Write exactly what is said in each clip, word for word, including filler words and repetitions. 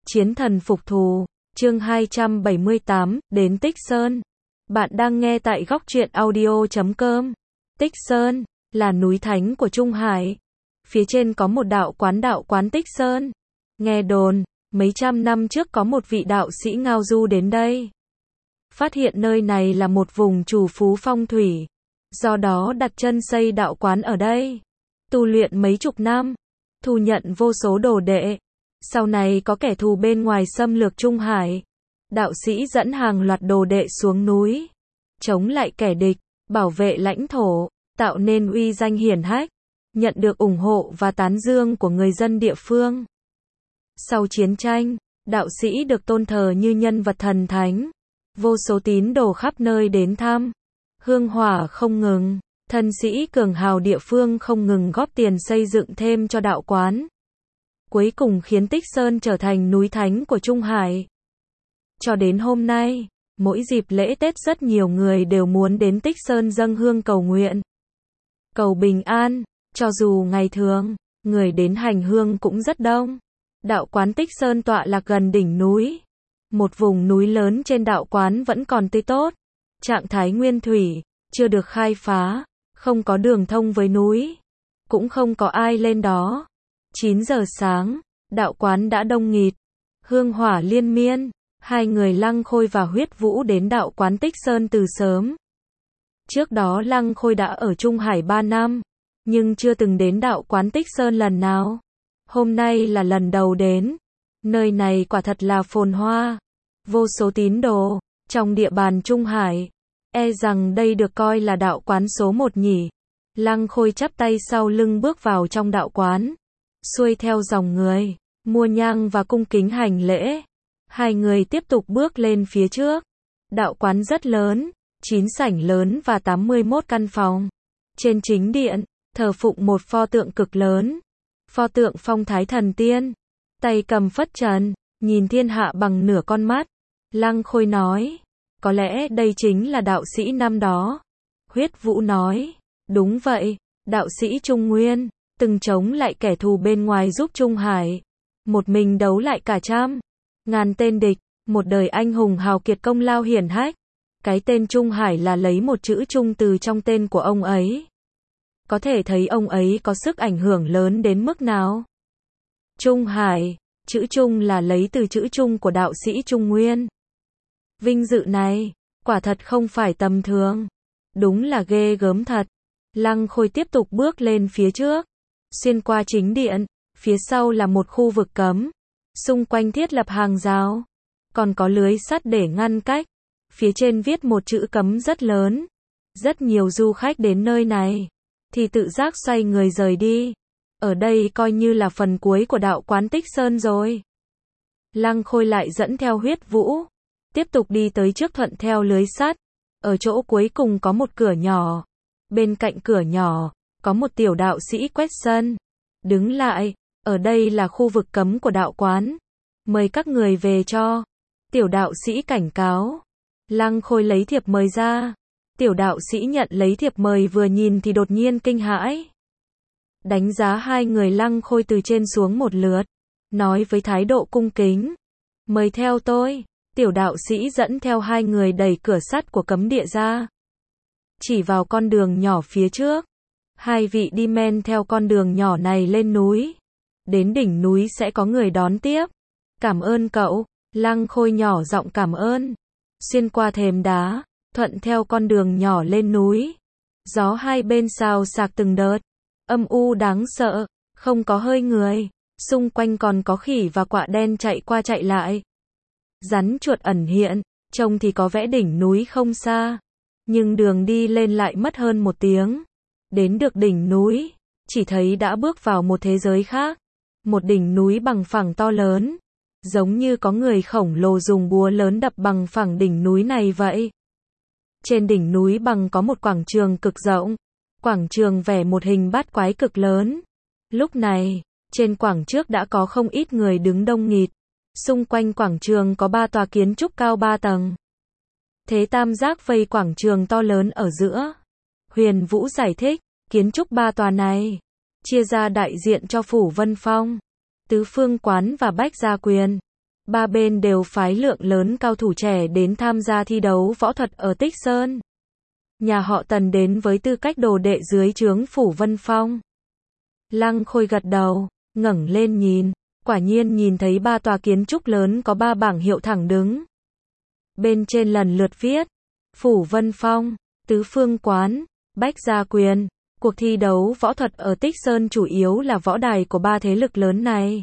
Chiến thần phục thù, chương hai trăm bảy mươi tám, đến Tích Sơn. Bạn đang nghe tại góc truyện audio chấm com. Tích Sơn, là núi thánh của Trung Hải. Phía trên có một đạo quán đạo quán Tích Sơn. Nghe đồn, mấy trăm năm trước có một vị đạo sĩ ngao du đến đây. Phát hiện nơi này là một vùng trù phú phong thủy. Do đó đặt chân xây đạo quán ở đây. Tu luyện mấy chục năm, thu nhận vô số đồ đệ. Sau này có kẻ thù bên ngoài xâm lược Trung Hải. Đạo sĩ dẫn hàng loạt đồ đệ xuống núi. Chống lại kẻ địch, bảo vệ lãnh thổ, tạo nên uy danh hiển hách. Nhận được ủng hộ và tán dương của người dân địa phương. Sau chiến tranh, đạo sĩ được tôn thờ như nhân vật thần thánh. Vô số tín đồ khắp nơi đến thăm. Hương hỏa không ngừng. Thân sĩ cường hào địa phương không ngừng góp tiền xây dựng thêm cho đạo quán. Cuối cùng khiến Tích Sơn trở thành núi thánh của Trung Hải. Cho đến hôm nay, mỗi dịp lễ Tết rất nhiều người đều muốn đến Tích Sơn dâng hương cầu nguyện. Cầu bình an, cho dù ngày thường, người đến hành hương cũng rất đông. Đạo quán Tích Sơn tọa lạc gần đỉnh núi. Một vùng núi lớn trên đạo quán vẫn còn tươi tốt. Trạng thái nguyên thủy, chưa được khai phá, không có đường thông với núi. Cũng không có ai lên đó. chín giờ sáng, đạo quán đã đông nghịt. Hương hỏa liên miên, hai người Lăng Khôi và Huyết Vũ đến đạo quán Tích Sơn từ sớm. Trước đó Lăng Khôi đã ở Trung Hải ba năm, nhưng chưa từng đến đạo quán Tích Sơn lần nào. Hôm nay là lần đầu đến. Nơi này quả thật là phồn hoa. Vô số tín đồ, trong địa bàn Trung Hải. E rằng đây được coi là đạo quán số một nhỉ. Lăng Khôi chắp tay sau lưng bước vào trong đạo quán. Xuôi theo dòng người, mua nhang và cung kính hành lễ. Hai người tiếp tục bước lên phía trước. Đạo quán rất lớn, chín sảnh lớn và tám mươi mốt căn phòng. Trên chính điện, thờ phụng một pho tượng cực lớn. Pho tượng phong thái thần tiên. Tay cầm phất trần, nhìn thiên hạ bằng nửa con mắt. Lăng Khôi nói, có lẽ đây chính là đạo sĩ năm đó. Huyết Vũ nói, đúng vậy, đạo sĩ Trung Nguyên. Từng chống lại kẻ thù bên ngoài giúp Trung Hải. Một mình đấu lại cả trăm, ngàn tên địch, một đời anh hùng hào kiệt công lao hiển hách. Cái tên Trung Hải là lấy một chữ Trung từ trong tên của ông ấy. Có thể thấy ông ấy có sức ảnh hưởng lớn đến mức nào. Trung Hải, chữ Trung là lấy từ chữ Trung của đạo sĩ Trung Nguyên. Vinh dự này, quả thật không phải tầm thường. Đúng là ghê gớm thật. Lăng Khôi tiếp tục bước lên phía trước. Xuyên qua chính điện, phía sau là một khu vực cấm. Xung quanh thiết lập hàng rào. Còn có lưới sắt để ngăn cách. Phía trên viết một chữ cấm rất lớn. Rất nhiều du khách đến nơi này thì tự giác xoay người rời đi. Ở đây coi như là phần cuối của đạo quán Tích Sơn rồi. Lăng Khôi lại dẫn theo Huyết Vũ. Tiếp tục đi tới trước thuận theo lưới sắt. Ở chỗ cuối cùng có một cửa nhỏ. Bên cạnh cửa nhỏ, có một tiểu đạo sĩ quét sân. Đứng lại, ở đây là khu vực cấm của đạo quán. Mời các người về cho. Tiểu đạo sĩ cảnh cáo. Lăng Khôi lấy thiệp mời ra. Tiểu đạo sĩ nhận lấy thiệp mời vừa nhìn thì đột nhiên kinh hãi. Đánh giá hai người Lăng Khôi từ trên xuống một lượt. Nói với thái độ cung kính. Mời theo tôi. Tiểu đạo sĩ dẫn theo hai người đẩy cửa sắt của cấm địa ra. Chỉ vào con đường nhỏ phía trước. Hai vị đi men theo con đường nhỏ này lên núi. Đến đỉnh núi sẽ có người đón tiếp. Cảm ơn cậu. Lăng Khôi nhỏ giọng cảm ơn. Xuyên qua thềm đá, thuận theo con đường nhỏ lên núi. Gió hai bên xào xạc từng đợt. Âm u đáng sợ, không có hơi người. Xung quanh còn có khỉ và quạ đen chạy qua chạy lại. Rắn chuột ẩn hiện, trông thì có vẻ đỉnh núi không xa. Nhưng đường đi lên lại mất hơn một tiếng. Đến được đỉnh núi, chỉ thấy đã bước vào một thế giới khác. Một đỉnh núi bằng phẳng to lớn. Giống như có người khổng lồ dùng búa lớn đập bằng phẳng đỉnh núi này vậy. Trên đỉnh núi bằng có một quảng trường cực rộng. Quảng trường vẽ một hình bát quái cực lớn. Lúc này, trên quảng trước đã có không ít người đứng đông nghịt. Xung quanh quảng trường có ba tòa kiến trúc cao ba tầng. Thế tam giác vây quảng trường to lớn ở giữa. Huyền Vũ giải thích, kiến trúc ba tòa này chia ra đại diện cho Phủ Vân Phong, Tứ Phương Quán và Bách Gia Quyền. ba bên đều phái lượng lớn cao thủ trẻ đến tham gia thi đấu võ thuật ở Tích Sơn. Nhà họ Tần đến với tư cách đồ đệ dưới trướng Phủ Vân Phong. Lăng Khôi gật đầu, ngẩng lên nhìn, quả nhiên nhìn thấy ba tòa kiến trúc lớn có ba bảng hiệu thẳng đứng. Bên trên lần lượt viết, Phủ Vân Phong, Tứ Phương Quán, Bách Gia Quyền. Cuộc thi đấu võ thuật ở Tích Sơn chủ yếu là võ đài của ba thế lực lớn này.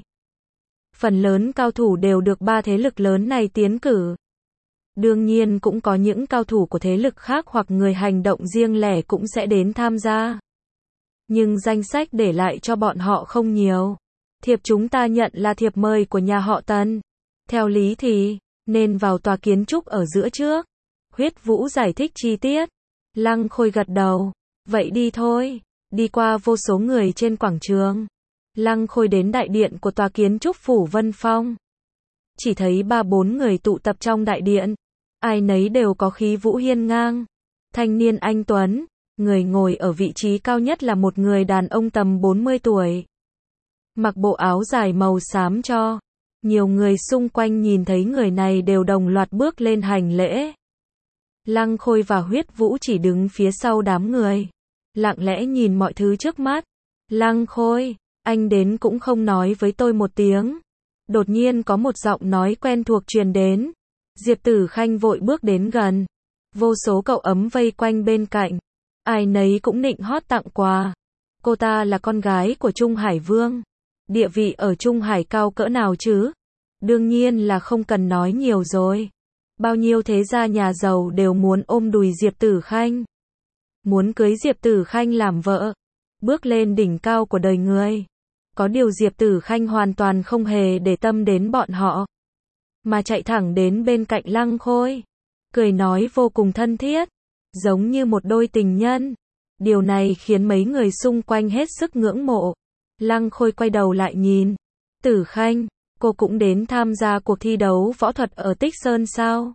Phần lớn cao thủ đều được ba thế lực lớn này tiến cử. Đương nhiên cũng có những cao thủ của thế lực khác hoặc người hành động riêng lẻ cũng sẽ đến tham gia. Nhưng danh sách để lại cho bọn họ không nhiều. Thiệp chúng ta nhận là thiệp mời của nhà họ Tần. Theo lý thì, nên vào tòa kiến trúc ở giữa trước. Huyết Vũ giải thích chi tiết. Lăng Khôi gật đầu. Vậy đi thôi. Đi qua vô số người trên quảng trường. Lăng Khôi đến đại điện của tòa kiến trúc Phủ Vân Phong. Chỉ thấy ba bốn người tụ tập trong đại điện. Ai nấy đều có khí vũ hiên ngang. Thanh niên anh tuấn. Người ngồi ở vị trí cao nhất là một người đàn ông tầm bốn mươi tuổi. Mặc bộ áo dài màu xám cho. Nhiều người xung quanh nhìn thấy người này đều đồng loạt bước lên hành lễ. Lăng Khôi và Huyết Vũ chỉ đứng phía sau đám người. Lặng lẽ nhìn mọi thứ trước mắt. Lăng Khôi, anh đến cũng không nói với tôi một tiếng. Đột nhiên có một giọng nói quen thuộc truyền đến. Diệp Tử Khanh vội bước đến gần. Vô số cậu ấm vây quanh bên cạnh. Ai nấy cũng nịnh hót tặng quà. Cô ta là con gái của Trung Hải Vương. Địa vị ở Trung Hải cao cỡ nào chứ? Đương nhiên là không cần nói nhiều rồi. Bao nhiêu thế gia nhà giàu đều muốn ôm đùi Diệp Tử Khanh. Muốn cưới Diệp Tử Khanh làm vợ. Bước lên đỉnh cao của đời người. Có điều Diệp Tử Khanh hoàn toàn không hề để tâm đến bọn họ. Mà chạy thẳng đến bên cạnh Lăng Khôi. Cười nói vô cùng thân thiết. Giống như một đôi tình nhân. Điều này khiến mấy người xung quanh hết sức ngưỡng mộ. Lăng Khôi quay đầu lại nhìn. Tử Khanh, cô cũng đến tham gia cuộc thi đấu võ thuật ở Tích Sơn sao?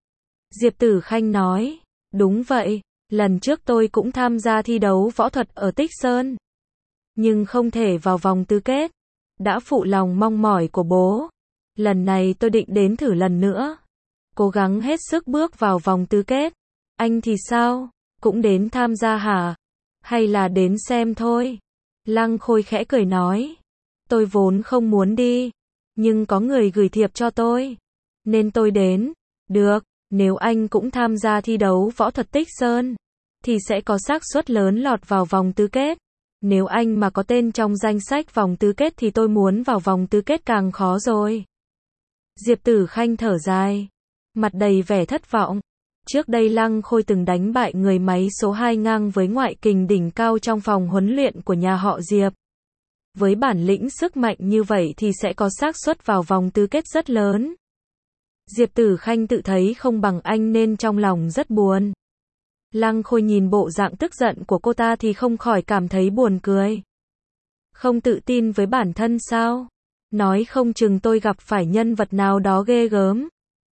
Diệp Tử Khanh nói. Đúng vậy, lần trước tôi cũng tham gia thi đấu võ thuật ở Tích Sơn. Nhưng không thể vào vòng tứ kết. Đã phụ lòng mong mỏi của bố. Lần này tôi định đến thử lần nữa. Cố gắng hết sức bước vào vòng tứ kết. Anh thì sao? Cũng đến tham gia hả? Hay là đến xem thôi? Lăng Khôi khẽ cười nói. Tôi vốn không muốn đi. Nhưng có người gửi thiệp cho tôi. Nên tôi đến. Được, nếu anh cũng tham gia thi đấu võ thuật Tích Sơn. Thì sẽ có xác suất lớn lọt vào vòng tứ kết. Nếu anh mà có tên trong danh sách vòng tứ kết thì tôi muốn vào vòng tứ kết càng khó rồi. Diệp Tử Khanh thở dài. Mặt đầy vẻ thất vọng. Trước đây Lăng Khôi từng đánh bại người máy số hai ngang với ngoại kình đỉnh cao trong phòng huấn luyện của nhà họ Diệp. Với bản lĩnh sức mạnh như vậy thì sẽ có xác suất vào vòng tứ kết rất lớn. Diệp Tử Khanh tự thấy không bằng anh nên trong lòng rất buồn. Lăng Khôi nhìn bộ dạng tức giận của cô ta thì không khỏi cảm thấy buồn cười. Không tự tin với bản thân sao? Nói không chừng tôi gặp phải nhân vật nào đó ghê gớm.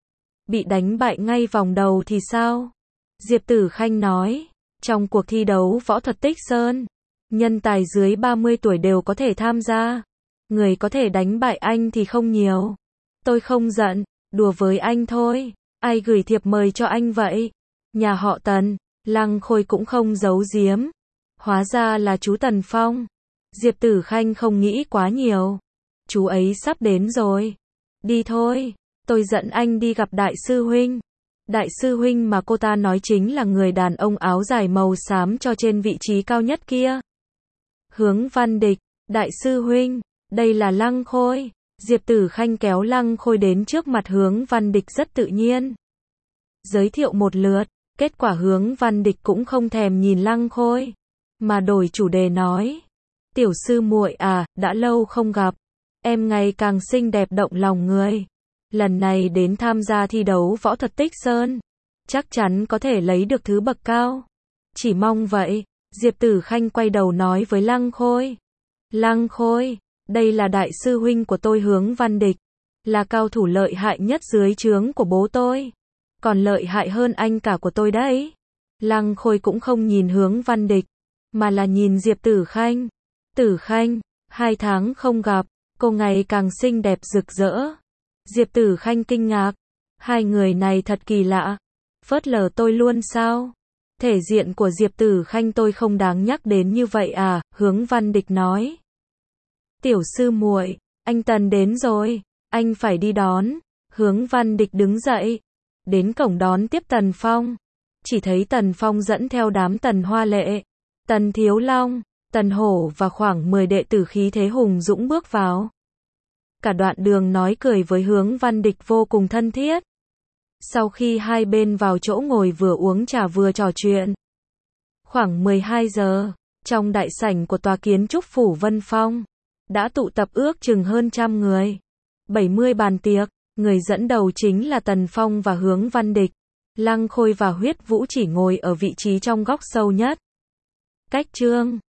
Bị đánh bại ngay vòng đầu thì sao? Diệp Tử Khanh nói. Trong cuộc thi đấu võ thuật Tích Sơn, nhân tài dưới ba mươi tuổi đều có thể tham gia. Người có thể đánh bại anh thì không nhiều. Tôi không giận, đùa với anh thôi. Ai gửi thiệp mời cho anh vậy? Nhà họ Tần. Lăng Khôi cũng không giấu giếm. Hóa ra là chú Tần Phong. Diệp Tử Khanh không nghĩ quá nhiều. Chú ấy sắp đến rồi. Đi thôi. Tôi dẫn anh đi gặp đại sư huynh. Đại sư huynh mà cô ta nói chính là người đàn ông áo dài màu xám cho trên vị trí cao nhất kia. Hướng Văn Địch. Đại sư huynh. Đây là Lăng Khôi. Diệp Tử Khanh kéo Lăng Khôi đến trước mặt Hướng Văn Địch rất tự nhiên. Giới thiệu một lượt. Kết quả Hướng Văn Địch cũng không thèm nhìn Lăng Khôi. Mà đổi chủ đề nói. Tiểu sư muội à, đã lâu không gặp. Em ngày càng xinh đẹp động lòng người. Lần này đến tham gia thi đấu võ thuật Tích Sơn. Chắc chắn có thể lấy được thứ bậc cao. Chỉ mong vậy. Diệp Tử Khanh quay đầu nói với Lăng Khôi. Lăng Khôi, đây là đại sư huynh của tôi Hướng Văn Địch. Là cao thủ lợi hại nhất dưới trướng của bố tôi. Còn lợi hại hơn anh cả của tôi đấy. Lăng Khôi cũng không nhìn Hướng Văn Địch. Mà là nhìn Diệp Tử Khanh. Tử Khanh, hai tháng không gặp. Cô ngày càng xinh đẹp rực rỡ. Diệp Tử Khanh kinh ngạc. Hai người này thật kỳ lạ. Phớt lờ tôi luôn sao? Thể diện của Diệp Tử Khanh tôi không đáng nhắc đến như vậy à, Hướng Văn Địch nói. Tiểu sư muội, anh Tần đến rồi, anh phải đi đón. Hướng Văn Địch đứng dậy, đến cổng đón tiếp Tần Phong. Chỉ thấy Tần Phong dẫn theo đám Tần Hoa Lệ, Tần Thiếu Long, Tần Hổ và khoảng mười đệ tử khí thế hùng dũng bước vào. Cả đoạn đường nói cười với Hướng Văn Địch vô cùng thân thiết. Sau khi hai bên vào chỗ ngồi vừa uống trà vừa trò chuyện. Khoảng mười hai giờ, trong đại sảnh của tòa kiến trúc phủ Vân Phong, đã tụ tập ước chừng hơn trăm người. bảy mươi bàn tiệc, người dẫn đầu chính là Tần Phong và Hướng Văn Địch. Lăng Khôi và Huyết Vũ chỉ ngồi ở vị trí trong góc sâu nhất. Cách Trương